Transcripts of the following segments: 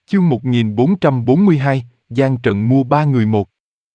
Chương 1442, Giang Trần mua 3 người một.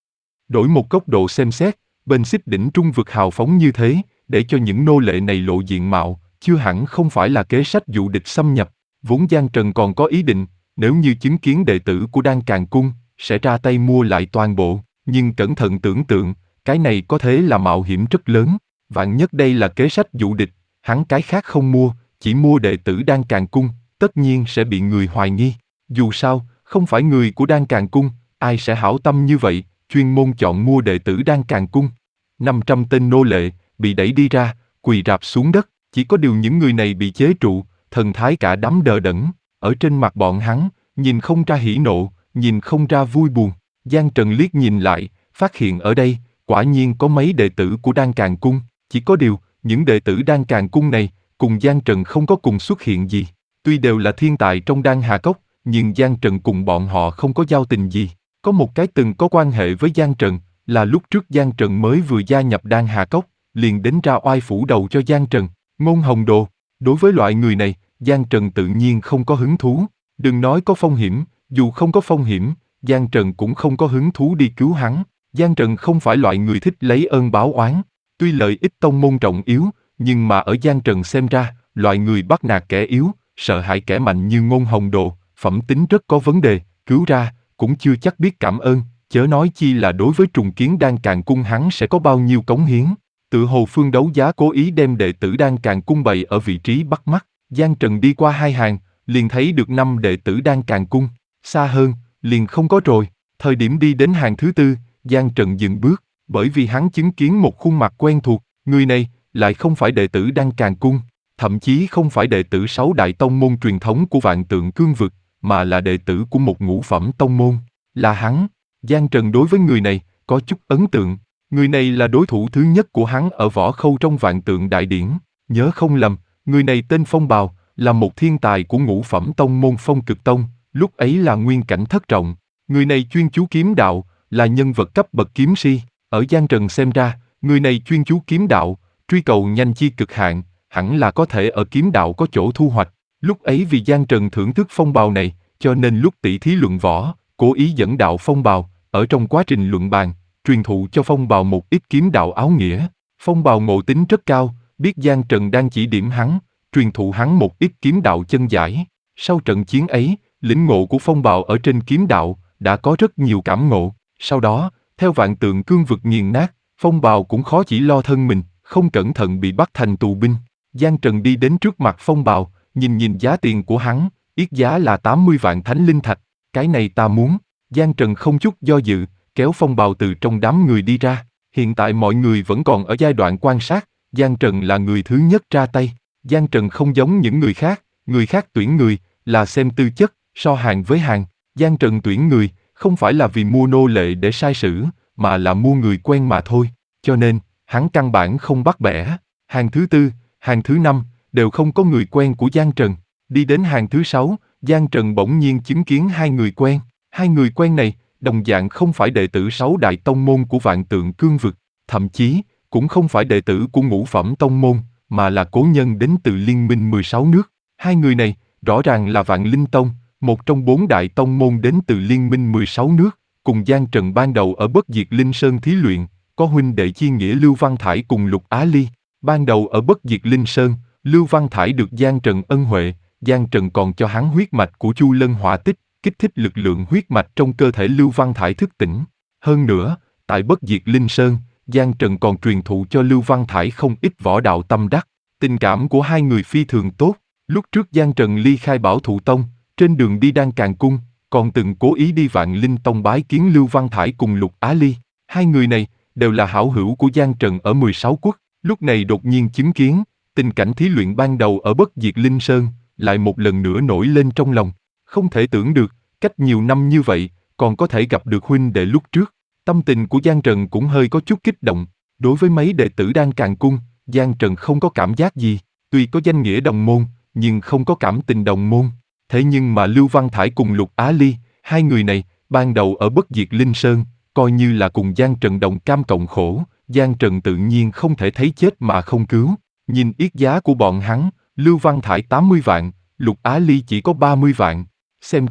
Đổi một góc độ xem xét, bên xích đỉnh trung vực hào phóng như thế, để cho những nô lệ này lộ diện mạo, chưa hẳn không phải là kế sách dụ địch xâm nhập. Vốn Giang Trần còn có ý định, nếu như chứng kiến đệ tử của Đan Càn Cung, sẽ ra tay mua lại toàn bộ, nhưng cẩn thận tưởng tượng, cái này có thế là mạo hiểm rất lớn. Vạn nhất đây là kế sách dụ địch, hắn cái khác không mua, chỉ mua đệ tử Đan Càn Cung, tất nhiên sẽ bị người hoài nghi. Dù sao, không phải người của Đan Càn Cung, ai sẽ hảo tâm như vậy, chuyên môn chọn mua đệ tử Đan Càn Cung. 500 tên nô lệ, bị đẩy đi ra, quỳ rạp xuống đất, chỉ có điều những người này bị chế trụ, thần thái cả đám đờ đẫn, ở trên mặt bọn hắn, nhìn không ra hỉ nộ, nhìn không ra vui buồn. Giang Trần liếc nhìn lại, phát hiện ở đây, quả nhiên có mấy đệ tử của Đan Càn Cung, chỉ có điều, những đệ tử Đan Càn Cung này, cùng Giang Trần không có cùng xuất hiện gì. Tuy đều là thiên tài trong Đan Hà Cốc, nhưng Giang Trần cùng bọn họ không có giao tình gì. Có một cái từng có quan hệ với Giang Trần, là lúc trước Giang Trần mới vừa gia nhập Đan Hà Cốc, liền đến ra oai phủ đầu cho Giang Trần, Ngôn Hồng Đồ. Đối với loại người này, Giang Trần tự nhiên không có hứng thú. Đừng nói có phong hiểm, dù không có phong hiểm, Giang Trần cũng không có hứng thú đi cứu hắn. Giang Trần không phải loại người thích lấy ơn báo oán. Tuy lợi ích tông môn trọng yếu, nhưng mà ở Giang Trần xem ra, loại người bắt nạt kẻ yếu, sợ hãi kẻ mạnh như Ngôn Hồng Đồ, phẩm tính rất có vấn đề, cứu ra, cũng chưa chắc biết cảm ơn, chớ nói chi là đối với trùng kiến Đan Càn Cung hắn sẽ có bao nhiêu cống hiến. Tự hồ phương đấu giá cố ý đem đệ tử Đan Càn Cung bày ở vị trí bắt mắt. Giang Trần đi qua 2 hàng, liền thấy được 5 đệ tử Đan Càn Cung, xa hơn, liền không có rồi. Thời điểm đi đến hàng thứ 4, Giang Trần dừng bước, bởi vì hắn chứng kiến một khuôn mặt quen thuộc, người này lại không phải đệ tử Đan Càn Cung, thậm chí không phải đệ tử 6 đại tông môn truyền thống của Vạn Tượng Cương Vực, mà là đệ tử của một ngũ phẩm tông môn, là hắn. Giang Trần đối với người này có chút ấn tượng, người này là đối thủ thứ nhất của hắn ở võ khâu trong Vạn Tượng Đại Điển, nhớ không lầm, người này tên Phong Bào, là một thiên tài của ngũ phẩm tông môn Phong Cực Tông, lúc ấy là nguyên cảnh thất trọng. Người này chuyên chú kiếm đạo, là nhân vật cấp bậc kiếm si. Ở Giang Trần xem ra, người này chuyên chú kiếm đạo, truy cầu nhanh chi cực hạn, hẳn là có thể ở kiếm đạo có chỗ thu hoạch. Lúc ấy vì Giang Trần thưởng thức Phong Bào này, cho nên lúc tỷ thí luận võ, cố ý dẫn đạo Phong Bào, ở trong quá trình luận bàn, truyền thụ cho Phong Bào một ít kiếm đạo áo nghĩa. Phong Bào ngộ tính rất cao, biết Giang Trần đang chỉ điểm hắn, truyền thụ hắn một ít kiếm đạo chân giải. Sau trận chiến ấy, lĩnh ngộ của Phong Bào ở trên kiếm đạo, đã có rất nhiều cảm ngộ. Sau đó, theo Vạn Tượng Cương Vực nghiền nát, Phong Bào cũng khó chỉ lo thân mình, không cẩn thận bị bắt thành tù binh. Giang Trần đi đến trước mặt Phong Bào, nhìn giá tiền của hắn, yết giá là 80 vạn thánh linh thạch. Cái này ta muốn. Giang Trần không chút do dự, kéo Phong Bào từ trong đám người đi ra. Hiện tại mọi người vẫn còn ở giai đoạn quan sát, Giang Trần là người thứ nhất ra tay. Giang Trần không giống những người khác tuyển người, là xem tư chất, so hàng với hàng. Giang Trần tuyển người, không phải là vì mua nô lệ để sai sử, mà là mua người quen mà thôi. Cho nên, hắn căn bản không bắt bẻ. Hàng thứ 4, hàng thứ 5, đều không có người quen của Giang Trần. Đi đến hàng thứ 6, Giang Trần bỗng nhiên chứng kiến 2 người quen. 2 người quen này, đồng dạng không phải đệ tử 6 đại tông môn của Vạn Tượng Cương Vực, thậm chí, cũng không phải đệ tử của ngũ phẩm tông môn, mà là cố nhân đến từ Liên minh 16 nước. 2 người này, rõ ràng là Vạn Linh Tông, một trong 4 đại tông môn đến từ Liên minh 16 nước, cùng Giang Trần ban đầu ở Bất Diệt Linh Sơn thí luyện, có huynh đệ chi nghĩa Lưu Văn Thải cùng Lục Á Ly. Ban đầu ở Bất Diệt Linh Sơn, Lưu Văn Thải được Giang Trần ân huệ, Giang Trần còn cho hắn huyết mạch của Chu Lân Hỏa Tích, kích thích lực lượng huyết mạch trong cơ thể Lưu Văn Thải thức tỉnh. Hơn nữa, tại Bất Diệt Linh Sơn, Giang Trần còn truyền thụ cho Lưu Văn Thải không ít võ đạo tâm đắc. Tình cảm của 2 người phi thường tốt. Lúc trước Giang Trần ly khai Bảo Thụ Tông, trên đường đi Đan Càn Cung, còn từng cố ý đi Vạn Linh Tông bái kiến Lưu Văn Thải cùng Lục Á Ly. 2 người này đều là hảo hữu của Giang Trần ở 16 quốc. Lúc này đột nhiên chứng kiến tình cảnh thí luyện ban đầu ở Bất Diệt Linh Sơn, lại một lần nữa nổi lên trong lòng. Không thể tưởng được, cách nhiều năm như vậy, còn có thể gặp được huynh đệ lúc trước. Tâm tình của Giang Trần cũng hơi có chút kích động. Đối với mấy đệ tử Đan Càn Cung, Giang Trần không có cảm giác gì. Tuy có danh nghĩa đồng môn, nhưng không có cảm tình đồng môn. Thế nhưng mà Lưu Văn Thải cùng Lục Á Ly, 2 người này, ban đầu ở Bất Diệt Linh Sơn, coi như là cùng Giang Trần đồng cam cộng khổ, Giang Trần tự nhiên không thể thấy chết mà không cứu. Nhìn yết giá của bọn hắn, Lưu Văn Thải 80 vạn, Lục Á Ly chỉ có 30 vạn. Xem ra,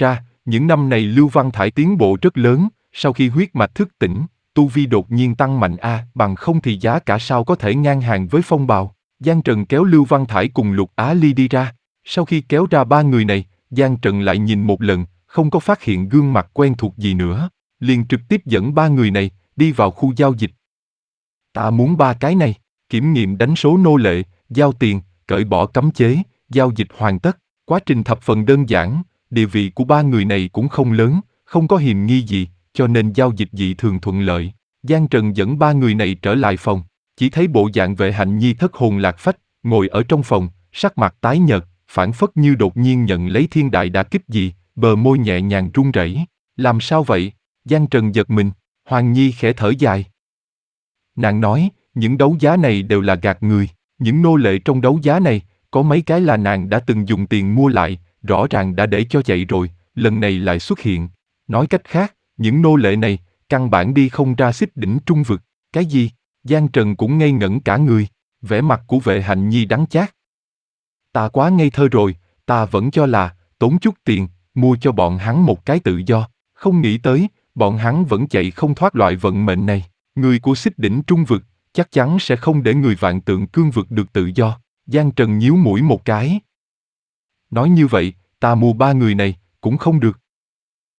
Những năm này Lưu Văn Thải tiến bộ rất lớn, sau khi huyết mạch thức tỉnh, tu vi đột nhiên tăng mạnh bằng không thì giá cả sao có thể ngang hàng với Phong Bào. Giang Trần kéo Lưu Văn Thải cùng Lục Á Ly đi ra. Sau khi kéo ra ba người này, Giang Trần lại nhìn một lần, không có phát hiện gương mặt quen thuộc gì nữa, liền trực tiếp dẫn ba người này đi vào khu giao dịch. Ta muốn ba cái này, kiểm nghiệm đánh số nô lệ, giao tiền, cởi bỏ cấm chế, giao dịch hoàn tất. Quá trình thập phần đơn giản, địa vị của ba người này cũng không lớn, không có hiềm nghi gì, cho nên giao dịch dị thường thuận lợi. Giang Trần dẫn ba người này trở lại phòng, chỉ thấy bộ dạng Vệ Hạnh Nhi thất hồn lạc phách, ngồi ở trong phòng, sắc mặt tái nhợt, phảng phất như đột nhiên nhận lấy thiên đại đả kích gì, bờ môi nhẹ nhàng run rẩy. Làm sao vậy? Giang Trần giật mình, Hoàng Nhi khẽ thở dài. Nàng nói, những đấu giá này đều là gạt người, những nô lệ trong đấu giá này, có mấy cái là nàng đã từng dùng tiền mua lại, rõ ràng đã để cho chạy rồi, lần này lại xuất hiện. Nói cách khác, những nô lệ này, căn bản đi không ra xích đỉnh trung vực. Cái gì? Giang Trần cũng ngây ngẩn cả người, vẻ mặt của Vệ Hạnh Nhi đắng chát. Ta quá ngây thơ rồi, ta vẫn cho là, tốn chút tiền, mua cho bọn hắn một cái tự do, không nghĩ tới, bọn hắn vẫn chạy không thoát loại vận mệnh này. Người của xích đỉnh trung vực, chắc chắn sẽ không để người vạn tượng cương vực được tự do. Giang Trần nhíu mũi một cái. Nói như vậy, ta mua ba người này, cũng không được.